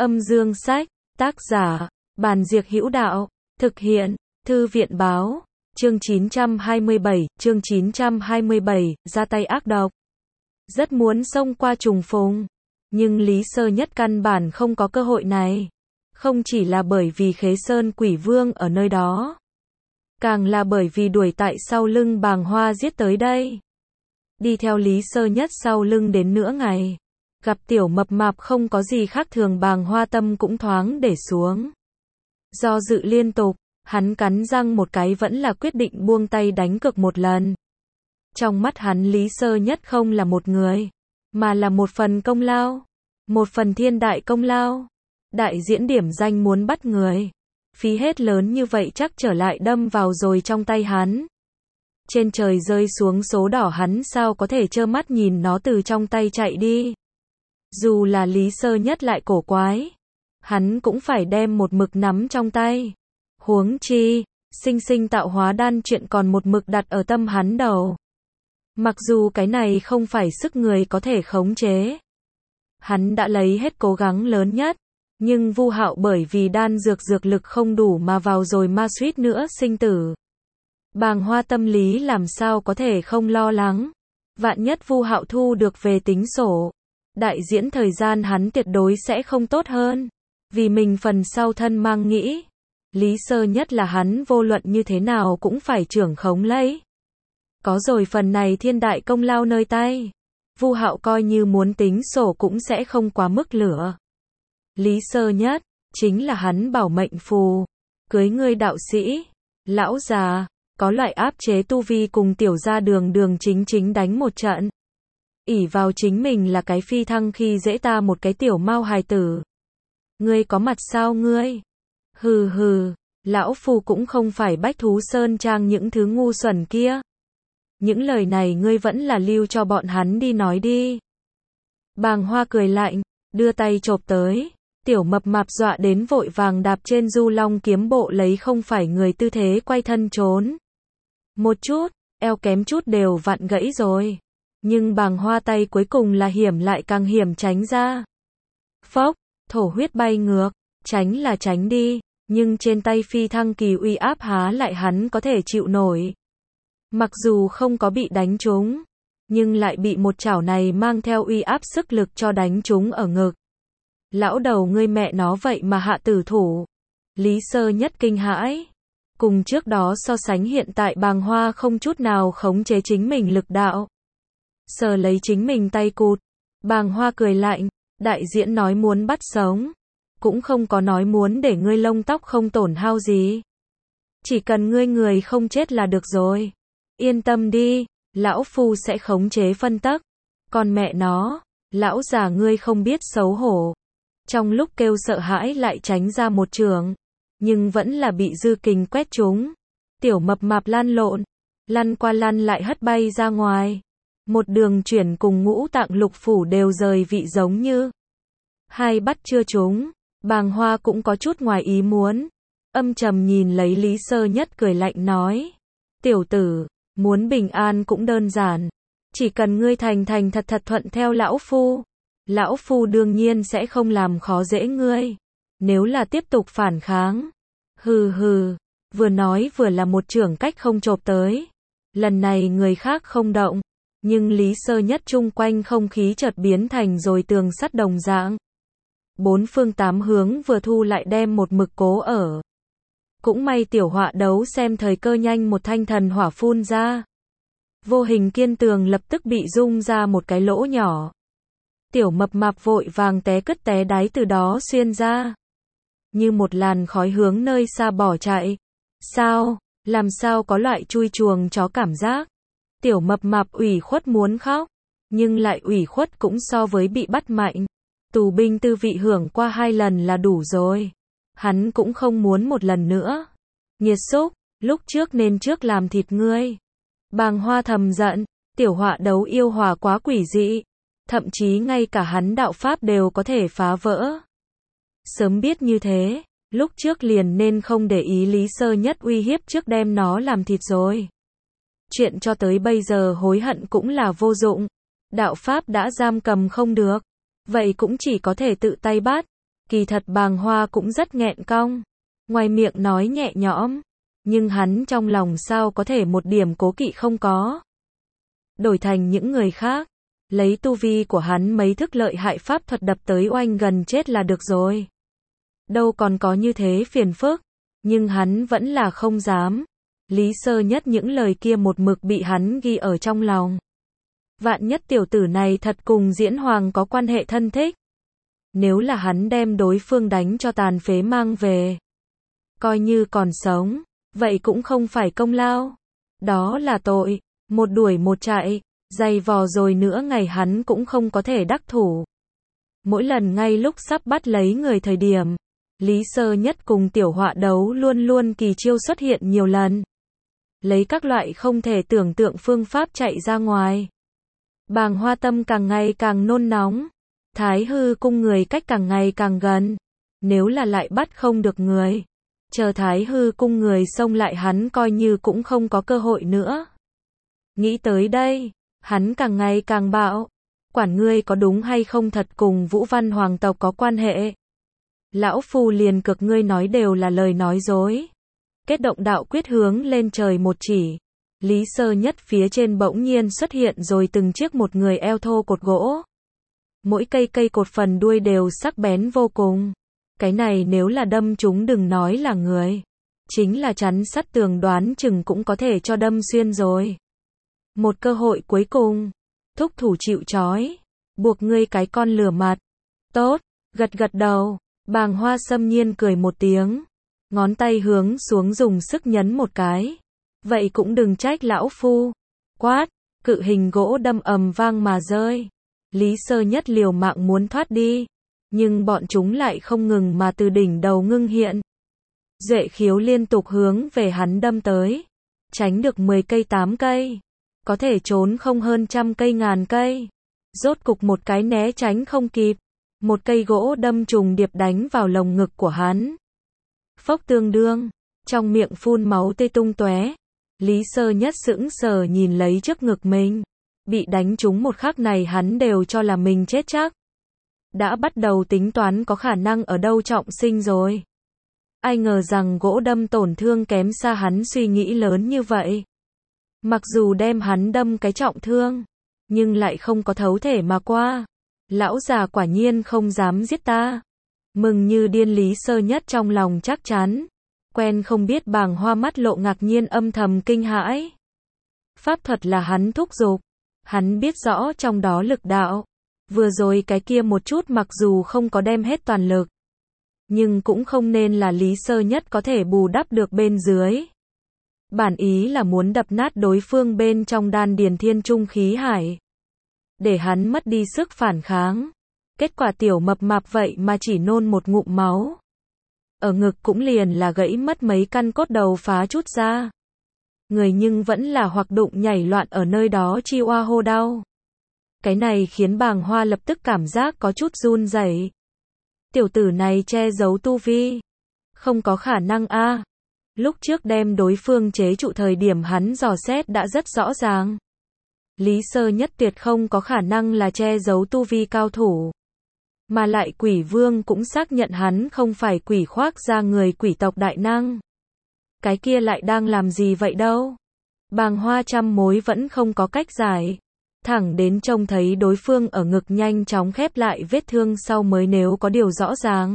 Âm dương sách, tác giả, Bàn Diệc Hữu Đạo, thực hiện, Thư viện báo, chương 927, ra tay ác độc. Rất muốn xông qua trùng phùng, nhưng Lý Sơ Nhất căn bản không có cơ hội này. Không chỉ là bởi vì Khế Sơn Quỷ Vương ở nơi đó, càng là bởi vì đuổi tại sau lưng Bàng Hoa giết tới đây. Đi theo Lý Sơ Nhất sau lưng đến nửa ngày, gặp tiểu mập mạp không có gì khác thường, Bàng Hoa tâm cũng thoáng để xuống. Do dự liên tục, hắn cắn răng một cái vẫn là quyết định buông tay đánh cược một lần. Trong mắt hắn Lý Sơ Nhất không là một người, mà là một phần công lao, một phần thiên đại công lao. Đại diễn điểm danh muốn bắt người, phí hết lớn như vậy chắc trở lại đâm vào rồi trong tay hắn. Trên trời rơi xuống số đỏ hắn sao có thể trơ mắt nhìn nó từ trong tay chạy đi. Dù là Lý Sơ Nhất lại cổ quái, hắn cũng phải đem một mực nắm trong tay. Huống chi, sinh sinh tạo hóa đan chuyện còn một mực đặt ở tâm hắn đầu. Mặc dù cái này không phải sức người có thể khống chế, hắn đã lấy hết cố gắng lớn nhất, nhưng Vu Hạo bởi vì đan dược lực không đủ mà vào rồi ma suýt nữa sinh tử. Bàng Hoa tâm lý làm sao có thể không lo lắng. Vạn nhất Vu Hạo thu được về tính sổ, đại diễn thời gian hắn tuyệt đối sẽ không tốt hơn. Vì mình phần sau thân mang nghĩ, Lý Sơ Nhất là hắn vô luận như thế nào cũng phải trưởng khống lấy. Có rồi phần này thiên đại công lao nơi tay, Vu Hạo coi như muốn tính sổ cũng sẽ không quá mức lửa. Lý Sơ Nhất, chính là hắn bảo mệnh phù. Cưới ngươi đạo sĩ, lão già, có loại áp chế tu vi cùng tiểu gia đường chính đánh một trận. Ỷ vào chính mình là cái phi thăng khi dễ ta một cái tiểu mao hài tử. Ngươi có mặt sao ngươi? Hừ hừ, lão phu cũng không phải Bách Thú Sơn Trang những thứ ngu xuẩn kia. Những lời này ngươi vẫn là lưu cho bọn hắn đi nói đi. Bàng Hoa cười lạnh, đưa tay chộp tới. Tiểu mập mạp dọa đến vội vàng đạp trên du long kiếm bộ lấy không phải người tư thế quay thân trốn. Một chút, eo kém chút đều vặn gãy rồi. Nhưng Bàng Hoa tay cuối cùng là hiểm lại càng hiểm tránh ra. Phốc, thổ huyết bay ngược, tránh là tránh đi, nhưng trên tay phi thăng kỳ uy áp há lại hắn có thể chịu nổi. Mặc dù không có bị đánh trúng, nhưng lại bị một chảo này mang theo uy áp sức lực cho đánh trúng ở ngực. Lão đầu ngươi mẹ nó vậy mà hạ tử thủ. Lý Sơ Nhất kinh hãi. Cùng trước đó so sánh hiện tại Bàng Hoa không chút nào khống chế chính mình lực đạo. Sờ lấy chính mình tay cụt. Bàng Hoa cười lạnh, đại diễn nói muốn bắt sống, cũng không có nói muốn để ngươi lông tóc không tổn hao gì. Chỉ cần ngươi người không chết là được rồi. Yên tâm đi, lão phu sẽ khống chế phân tắc. Còn mẹ nó, lão già ngươi không biết xấu hổ. Trong lúc kêu sợ hãi lại tránh ra một trường, nhưng vẫn là bị dư kình quét trúng. Tiểu mập mạp lăn lộn, lăn qua lăn lại hất bay ra ngoài. Một đường chuyển cùng ngũ tạng lục phủ đều rời vị giống như. Hai bắt chưa trúng, Bàng Hoa cũng có chút ngoài ý muốn. Âm trầm nhìn lấy Lý Sơ Nhất cười lạnh nói. Tiểu tử, muốn bình an cũng đơn giản. Chỉ cần ngươi thành thật thuận theo lão phu. Lão phu đương nhiên sẽ không làm khó dễ ngươi. Nếu là tiếp tục phản kháng. Hừ hừ, vừa nói vừa là một chưởng cách không chộp tới. Lần này người khác không động, nhưng Lý Sơ Nhất chung quanh không khí chợt biến thành rồi tường sắt đồng dạng. Bốn phương tám hướng vừa thu lại đem một mực cố ở. Cũng may tiểu họa đấu xem thời cơ nhanh một thanh thần hỏa phun ra. Vô hình kiên tường lập tức bị rung ra một cái lỗ nhỏ. Tiểu mập mạp vội vàng té cất té đáy từ đó xuyên ra. Như một làn khói hướng nơi xa bỏ chạy. Sao, làm sao có loại chui chuồng chó cảm giác. Tiểu mập mạp ủy khuất muốn khóc, nhưng lại ủy khuất cũng so với bị bắt mạnh. Tù binh tư vị hưởng qua 2 lần là đủ rồi. Hắn cũng không muốn một lần nữa. Nghiệt xúc, lúc trước nên trước làm thịt ngươi. Bàng Hoa thầm giận, tiểu họa đấu yêu hòa quá quỷ dị. Thậm chí ngay cả hắn đạo pháp đều có thể phá vỡ. Sớm biết như thế, lúc trước liền nên không để ý Lý Sơ Nhất uy hiếp trước đem nó làm thịt rồi. Chuyện cho tới bây giờ hối hận cũng là vô dụng. Đạo pháp đã giam cầm không được, vậy cũng chỉ có thể tự tay bắt. Kỳ thật Bàng Hoa cũng rất nghẹn cong, ngoài miệng nói nhẹ nhõm, nhưng hắn trong lòng sao có thể một điểm cố kỵ không có. Đổi thành những người khác, lấy tu vi của hắn mấy thức lợi hại pháp thuật đập tới oanh gần chết là được rồi. Đâu còn có như thế phiền phức, nhưng hắn vẫn là không dám. Lý Sơ Nhất những lời kia một mực bị hắn ghi ở trong lòng. Vạn nhất tiểu tử này thật cùng Diễn Hoàng có quan hệ thân thích. Nếu là hắn đem đối phương đánh cho tàn phế mang về, coi như còn sống, vậy cũng không phải công lao. Đó là tội, một đuổi một chạy, dày vò rồi nữa ngày hắn cũng không có thể đắc thủ. Mỗi lần ngay lúc sắp bắt lấy người thời điểm, Lý Sơ Nhất cùng Tiểu Họa đấu luôn luôn kỳ chiêu xuất hiện nhiều lần. Lấy các loại không thể tưởng tượng phương pháp chạy ra ngoài. Bàng Hoa tâm càng ngày càng nôn nóng. Thái hư cung người cách càng ngày càng gần. Nếu là lại bắt không được người, chờ Thái hư cung người xông lại hắn coi như cũng không có cơ hội nữa. Nghĩ tới đây, hắn càng ngày càng bạo. Quản ngươi có đúng hay không thật cùng Vũ Văn hoàng tộc có quan hệ. Lão phu liền cực ngươi nói đều là lời nói dối. Kết động đạo quyết hướng lên trời một chỉ. Lý Sơ Nhất phía trên bỗng nhiên xuất hiện rồi từng chiếc một người eo thô cột gỗ. Mỗi cây cột phần đuôi đều sắc bén vô cùng. Cái này nếu là đâm chúng đừng nói là người. Chính là chắn sắt tường đoán chừng cũng có thể cho đâm xuyên rồi. Một cơ hội cuối cùng. Thúc thủ chịu trói. Buộc ngươi cái con lửa mặt. Tốt, gật gật đầu. Bàng Hoa xâm nhiên cười một tiếng. Ngón tay hướng xuống dùng sức nhấn một cái. Vậy cũng đừng trách lão phu. Quát, cự hình gỗ đâm ầm vang mà rơi. Lý Sơ Nhất liều mạng muốn thoát đi. Nhưng bọn chúng lại không ngừng mà từ đỉnh đầu ngưng hiện. Duệ khiếu liên tục hướng về hắn đâm tới. Tránh được 10 cây 8 cây. Có thể trốn không hơn trăm cây ngàn cây. Rốt cục một cái né tránh không kịp. Một cây gỗ đâm trùng điệp đánh vào lồng ngực của hắn. Phốc tương đương. Trong miệng phun máu tê tung tóe. Lý Sơ Nhất sững sờ nhìn lấy trước ngực mình. Bị đánh trúng một khắc này hắn đều cho là mình chết chắc. Đã bắt đầu tính toán có khả năng ở đâu trọng sinh rồi. Ai ngờ rằng gỗ đâm tổn thương kém xa hắn suy nghĩ lớn như vậy. Mặc dù đem hắn đâm cái trọng thương, nhưng lại không có thấu thể mà qua. Lão già quả nhiên không dám giết ta. Mừng như điên Lý Sơ Nhất trong lòng chắc chắn. Quen không biết Bàng Hoa mắt lộ ngạc nhiên âm thầm kinh hãi. Pháp thuật là hắn thúc giục. Hắn biết rõ trong đó lực đạo. Vừa rồi cái kia một chút mặc dù không có đem hết toàn lực. Nhưng cũng không nên là Lý Sơ Nhất có thể bù đắp được bên dưới. Bản ý là muốn đập nát đối phương bên trong đan điền thiên trung khí hải. Để hắn mất đi sức phản kháng. Kết quả tiểu mập mạp vậy mà chỉ nôn một ngụm máu. Ở ngực cũng liền là gãy mất mấy căn cốt đầu phá chút ra. Người nhưng vẫn là hoặc đụng nhảy loạn ở nơi đó chi oa hô đau. Cái này khiến Bàng Hoa lập tức cảm giác có chút run rẩy. Tiểu tử này che giấu tu vi. Không có khả năng a. Lúc trước đem đối phương chế trụ thời điểm hắn dò xét đã rất rõ ràng. Lý Sơ Nhất tuyệt không có khả năng là che giấu tu vi cao thủ. Mà lại quỷ vương cũng xác nhận hắn không phải quỷ khoác ra người quỷ tộc đại năng. Cái kia lại đang làm gì vậy đâu? Bàng Hoa trăm mối vẫn không có cách giải. Thẳng đến trông thấy đối phương ở ngực nhanh chóng khép lại vết thương sau mới nếu có điều rõ ràng.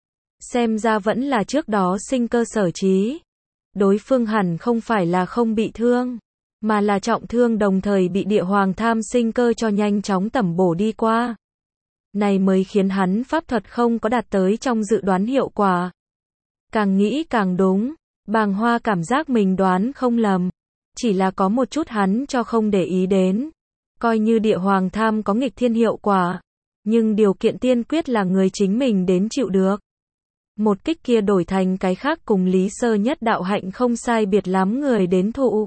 Xem ra vẫn là trước đó sinh cơ sở trí. Đối phương hẳn không phải là không bị thương, mà là trọng thương đồng thời bị địa hoàng tham sinh cơ cho nhanh chóng tẩm bổ đi qua. Này mới khiến hắn pháp thuật không có đạt tới trong dự đoán hiệu quả. Càng nghĩ càng đúng, Bàng Hoa cảm giác mình đoán không lầm. Chỉ là có một chút hắn cho không để ý đến. Coi như địa hoàng tham có nghịch thiên hiệu quả. Nhưng điều kiện tiên quyết là người chính mình đến chịu được. Một kích kia đổi thành cái khác cùng Lý Sơ Nhất đạo hạnh không sai biệt lắm người đến thụ.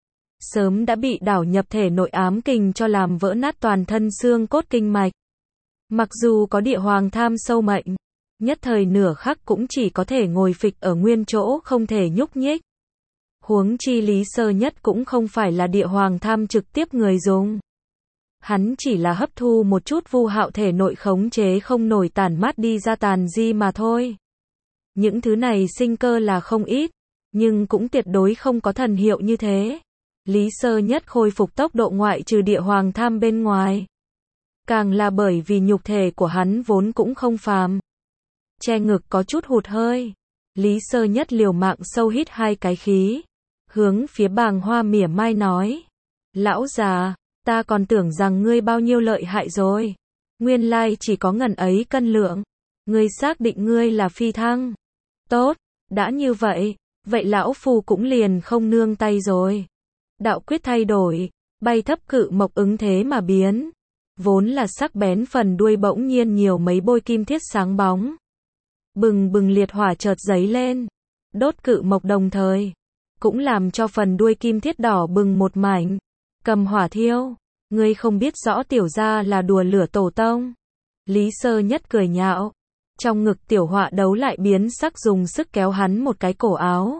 Sớm đã bị đảo nhập thể nội ám kình cho làm vỡ nát toàn thân xương cốt kinh mạch. Mặc dù có địa hoàng tham sâu mệnh, nhất thời nửa khắc cũng chỉ có thể ngồi phịch ở nguyên chỗ không thể nhúc nhích. Huống chi Lý Sơ Nhất cũng không phải là địa hoàng tham trực tiếp người dùng. Hắn chỉ là hấp thu một chút Vu Hạo thể nội khống chế không nổi tản mát đi ra tàn di mà thôi. Những thứ này sinh cơ là không ít, nhưng cũng tuyệt đối không có thần hiệu như thế. Lý Sơ Nhất khôi phục tốc độ ngoại trừ địa hoàng tham bên ngoài. Càng là bởi vì nhục thể của hắn vốn cũng không phàm. Che ngực có chút hụt hơi. Lý Sơ Nhất liều mạng sâu hít 2 cái khí. Hướng phía Bàng Hoa mỉa mai nói. Lão già, ta còn tưởng rằng ngươi bao nhiêu lợi hại rồi. Nguyên lai chỉ có ngần ấy cân lượng. Ngươi xác định ngươi là phi thăng. Tốt, đã như vậy, vậy lão phu cũng liền không nương tay rồi. Đạo quyết thay đổi, bay thấp cự mộc ứng thế mà biến. Vốn là sắc bén phần đuôi bỗng nhiên nhiều mấy bôi kim thiết sáng bóng. Bừng bừng liệt hỏa chợt giấy lên, đốt cự mộc đồng thời, cũng làm cho phần đuôi kim thiết đỏ bừng một mảnh. Cầm hỏa thiêu, ngươi không biết rõ tiểu gia là đùa lửa tổ tông. Lý Sơ Nhất cười nhạo. Trong ngực tiểu họa đấu lại biến sắc dùng sức kéo hắn một cái cổ áo.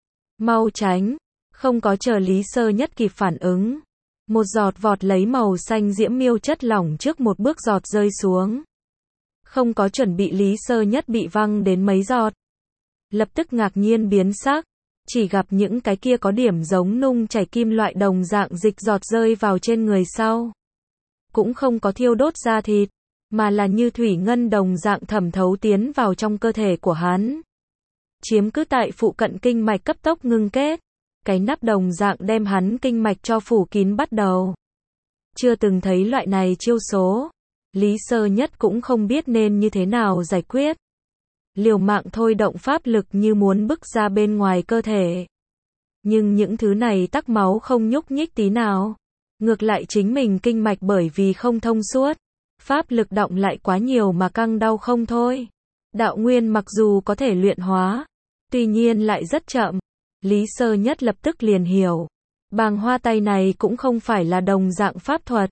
Mau tránh, không có chờ Lý Sơ Nhất kịp phản ứng. Một giọt vọt lấy màu xanh diễm miêu chất lỏng trước một bước giọt rơi xuống. Không có chuẩn bị Lý Sơ Nhất bị văng đến mấy giọt. Lập tức ngạc nhiên biến sắc, chỉ gặp những cái kia có điểm giống nung chảy kim loại đồng dạng dịch giọt rơi vào trên người sau. Cũng không có thiêu đốt da thịt, mà là như thủy ngân đồng dạng thẩm thấu tiến vào trong cơ thể của hắn. Chiếm cứ tại phụ cận kinh mạch cấp tốc ngưng kết. Cái nắp đồng dạng đem hắn kinh mạch cho phủ kín bắt đầu. Chưa từng thấy loại này chiêu số. Lý Sơ Nhất cũng không biết nên như thế nào giải quyết. Liều mạng thôi động pháp lực như muốn bức ra bên ngoài cơ thể. Nhưng những thứ này tắc máu không nhúc nhích tí nào. Ngược lại chính mình kinh mạch bởi vì không thông suốt. Pháp lực động lại quá nhiều mà căng đau không thôi. Đạo nguyên mặc dù có thể luyện hóa, tuy nhiên lại rất chậm. Lý Sơ Nhất lập tức liền hiểu. Bàng Hoa tay này cũng không phải là đồng dạng pháp thuật.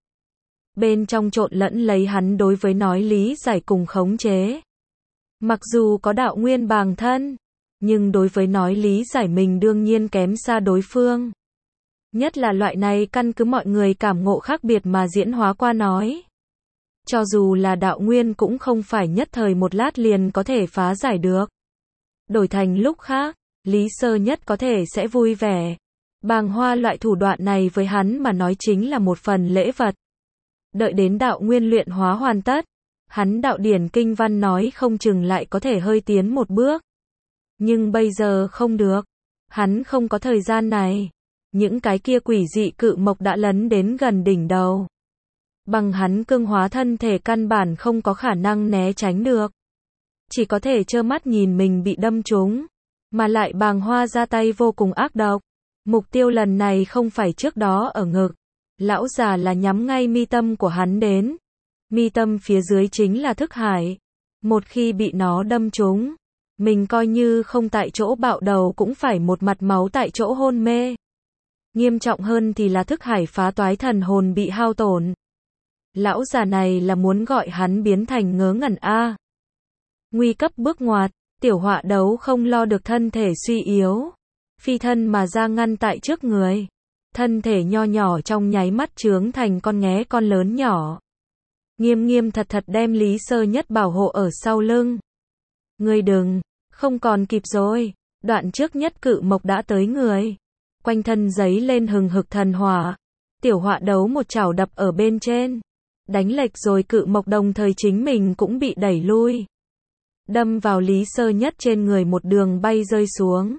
Bên trong trộn lẫn lấy hắn đối với nói lý giải cùng khống chế. Mặc dù có đạo nguyên bàng thân, nhưng đối với nói lý giải mình đương nhiên kém xa đối phương. Nhất là loại này căn cứ mọi người cảm ngộ khác biệt mà diễn hóa qua nói. Cho dù là đạo nguyên cũng không phải nhất thời một lát liền có thể phá giải được. Đổi thành lúc khác, Lý Sơ Nhất có thể sẽ vui vẻ. Bàng Hoa loại thủ đoạn này với hắn mà nói chính là một phần lễ vật. Đợi đến đạo nguyên luyện hóa hoàn tất, hắn đạo điển kinh văn nói không chừng lại có thể hơi tiến một bước. Nhưng bây giờ không được. Hắn không có thời gian này. Những cái kia quỷ dị cự mộc đã lấn đến gần đỉnh đầu. Bằng hắn cương hóa thân thể căn bản không có khả năng né tránh được. Chỉ có thể trơ mắt nhìn mình bị đâm trúng. Mà lại Bàng Hoa ra tay vô cùng ác độc. Mục tiêu lần này không phải trước đó ở ngực. Lão già là nhắm ngay mi tâm của hắn đến. Mi tâm phía dưới chính là thức hải. Một khi bị nó đâm trúng, mình coi như không tại chỗ bạo đầu cũng phải một mặt máu tại chỗ hôn mê. Nghiêm trọng hơn thì là thức hải phá toái thần hồn bị hao tổn. Lão già này là muốn gọi hắn biến thành ngớ ngẩn a. Nguy cấp bước ngoặt, tiểu họa đấu không lo được thân thể suy yếu. Phi thân mà ra ngăn tại trước người. Thân thể nho nhỏ trong nháy mắt trướng thành con nghé con lớn nhỏ. Nghiêm nghiêm thật thật đem Lý Sơ Nhất bảo hộ ở sau lưng. Ngươi đừng, không còn kịp rồi. Đoạn trước nhất cự mộc đã tới người. Quanh thân giấy lên hừng hực thần hỏa. Tiểu họa đấu một chảo đập ở bên trên. Đánh lệch rồi cự mộc đồng thời chính mình cũng bị đẩy lui. Đâm vào Lý Sơ Nhất trên người một đường bay rơi xuống.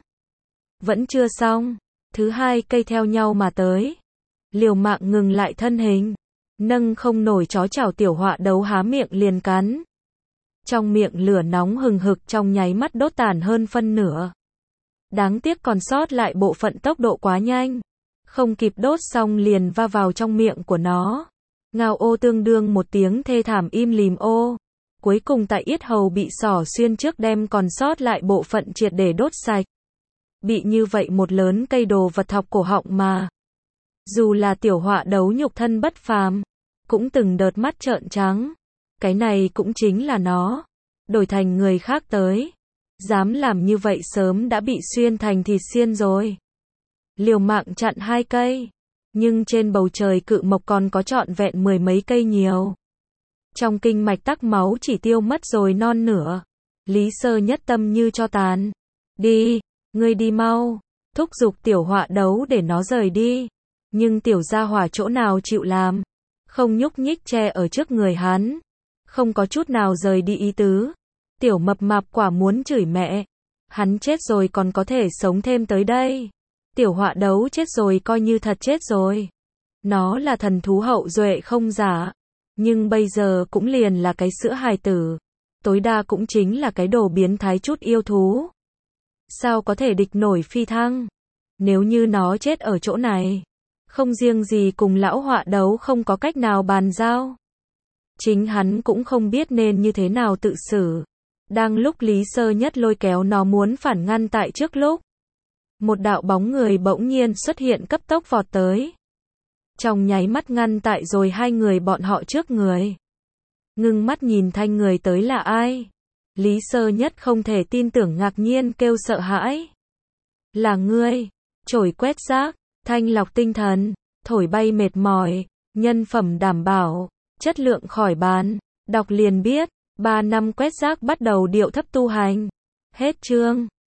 Vẫn chưa xong. Thứ hai cây theo nhau mà tới. Liều mạng ngừng lại thân hình. Nâng không nổi chó chảo tiểu họa đấu há miệng liền cắn. Trong miệng lửa nóng hừng hực trong nháy mắt đốt tàn hơn phân nửa. Đáng tiếc còn sót lại bộ phận tốc độ quá nhanh. Không kịp đốt xong liền va vào trong miệng của nó. Ngao ô tương đương một tiếng thê thảm im lìm ô. Cuối cùng tại yết hầu bị xỏ xuyên trước đem còn sót lại bộ phận triệt để đốt sạch. Bị như vậy một lớn cây đồ vật thọc cổ họng mà. Dù là tiểu họa đấu nhục thân bất phàm, cũng từng đợt mắt trợn trắng. Cái này cũng chính là nó. Đổi thành người khác tới. Dám làm như vậy sớm đã bị xuyên thành thịt xiên rồi. Liều mạng chặn hai cây. Nhưng trên bầu trời cự mộc còn có trọn vẹn 10 mấy cây nhiều. Trong kinh mạch tắc máu chỉ tiêu mất rồi non nửa. Lý Sơ Nhất tâm như cho tàn. Đi, ngươi đi mau. Thúc giục Tiểu Họa Đấu để nó rời đi. Nhưng Tiểu Gia Hỏa chỗ nào chịu làm. Không nhúc nhích che ở trước người hắn. Không có chút nào rời đi ý tứ. Tiểu Mập Mạp quả muốn chửi mẹ. Hắn chết rồi còn có thể sống thêm tới đây. Tiểu Họa Đấu chết rồi coi như thật chết rồi. Nó là thần thú hậu duệ không giả. Nhưng bây giờ cũng liền là cái sữa hài tử. Tối đa cũng chính là cái đồ biến thái chút yêu thú. Sao có thể địch nổi Phi Thăng? Nếu như nó chết ở chỗ này, không riêng gì cùng lão Họa Đấu không có cách nào bàn giao. Chính hắn cũng không biết nên như thế nào tự xử. Đang lúc Lý Sơ Nhất lôi kéo nó muốn phản ngăn tại trước lúc. Một đạo bóng người bỗng nhiên xuất hiện cấp tốc vọt tới. Trong nháy mắt ngăn tại rồi hai người bọn họ trước người. Ngưng mắt nhìn thanh người tới là ai? Lý Sơ Nhất không thể tin tưởng ngạc nhiên kêu sợ hãi. Là ngươi, chổi quét rác, thanh lọc tinh thần, thổi bay mệt mỏi, nhân phẩm đảm bảo, chất lượng khỏi bàn, đọc liền biết, 3 năm quét rác bắt đầu điệu thấp tu hành. Hết chương.